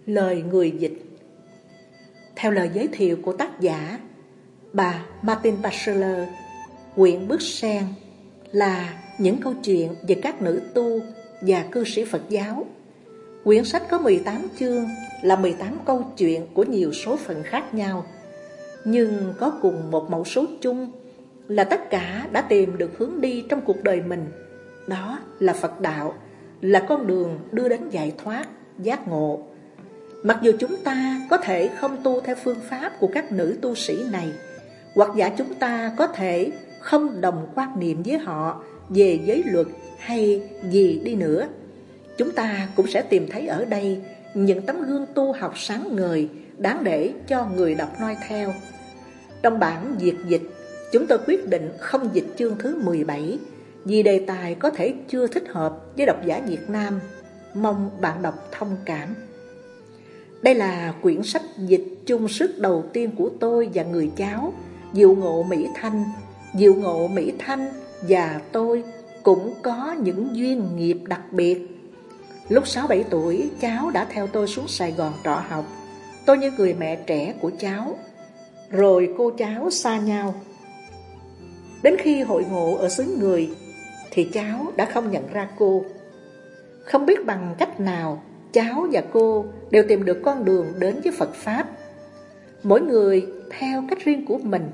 Lời người dịch. Theo lời giới thiệu của tác giả, bà Martine Bachelor, quyển Bước Sen là những câu chuyện về các nữ tu và cư sĩ Phật giáo. Quyển sách có 18 chương, là 18 câu chuyện của nhiều số phận khác nhau, nhưng có cùng một mẫu số chung là tất cả đã tìm được hướng đi trong cuộc đời mình. Đó là Phật đạo, là con đường đưa đến giải thoát, giác ngộ. Mặc dù chúng ta có thể không tu theo phương pháp của các nữ tu sĩ này, hoặc giả chúng ta có thể không đồng quan niệm với họ về giới luật hay gì đi nữa, chúng ta cũng sẽ tìm thấy ở đây những tấm gương tu học sáng ngời đáng để cho người đọc noi theo. Trong bản Việt dịch, chúng tôi quyết định không dịch chương thứ 17 vì đề tài có thể chưa thích hợp với độc giả Việt Nam. Mong bạn đọc thông cảm. Đây là quyển sách dịch chung sức đầu tiên của tôi và người cháu Diệu Ngộ Mỹ Thanh. Diệu Ngộ Mỹ Thanh và tôi cũng có những duyên nghiệp đặc biệt. Lúc 6-7 tuổi, cháu đã theo tôi xuống Sài Gòn trọ học. Tôi như người mẹ trẻ của cháu. Rồi cô cháu xa nhau. Đến khi hội ngộ ở xứ người thì cháu đã không nhận ra cô. Không biết bằng cách nào, cháu và cô đều tìm được con đường đến với Phật Pháp, mỗi người theo cách riêng của mình.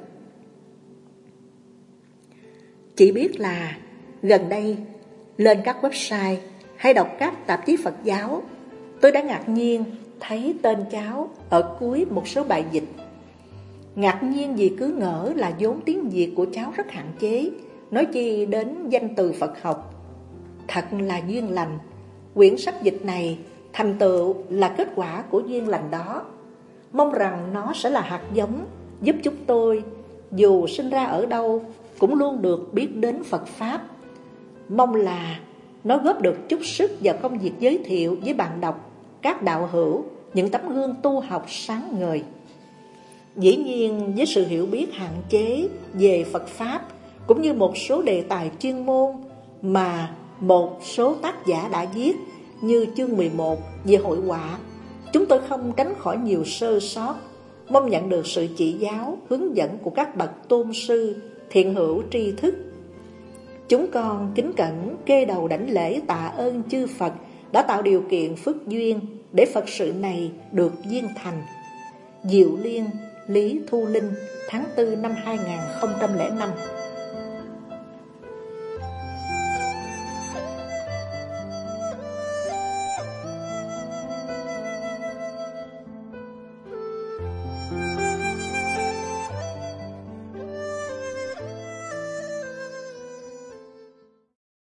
Chỉ biết là gần đây lên các website hay đọc các tạp chí Phật giáo, tôi đã ngạc nhiên thấy tên cháu ở cuối một số bài dịch. Ngạc nhiên vì cứ ngỡ là vốn tiếng Việt của cháu rất hạn chế, nói chi đến danh từ Phật học. Thật là duyên lành. Quyển sách dịch này thành tựu là kết quả của duyên lành đó. Mong rằng nó sẽ là hạt giống giúp chúng tôi, dù sinh ra ở đâu, cũng luôn được biết đến Phật Pháp. Mong là nó góp được chút sức vào công việc giới thiệu với bạn đọc, các đạo hữu, những tấm gương tu học sáng ngời. Dĩ nhiên với sự hiểu biết hạn chế về Phật Pháp, cũng như một số đề tài chuyên môn mà một số tác giả đã viết, như chương 11 về hội họa, chúng tôi không tránh khỏi nhiều sơ sót. Mong nhận được sự chỉ giáo, hướng dẫn của các bậc tôn sư, thiện hữu tri thức. Chúng con kính cẩn kê đầu đảnh lễ tạ ơn chư Phật đã tạo điều kiện phước duyên để Phật sự này được viên thành. Diệu Liên, Lý Thu Linh, tháng 4 năm 2005.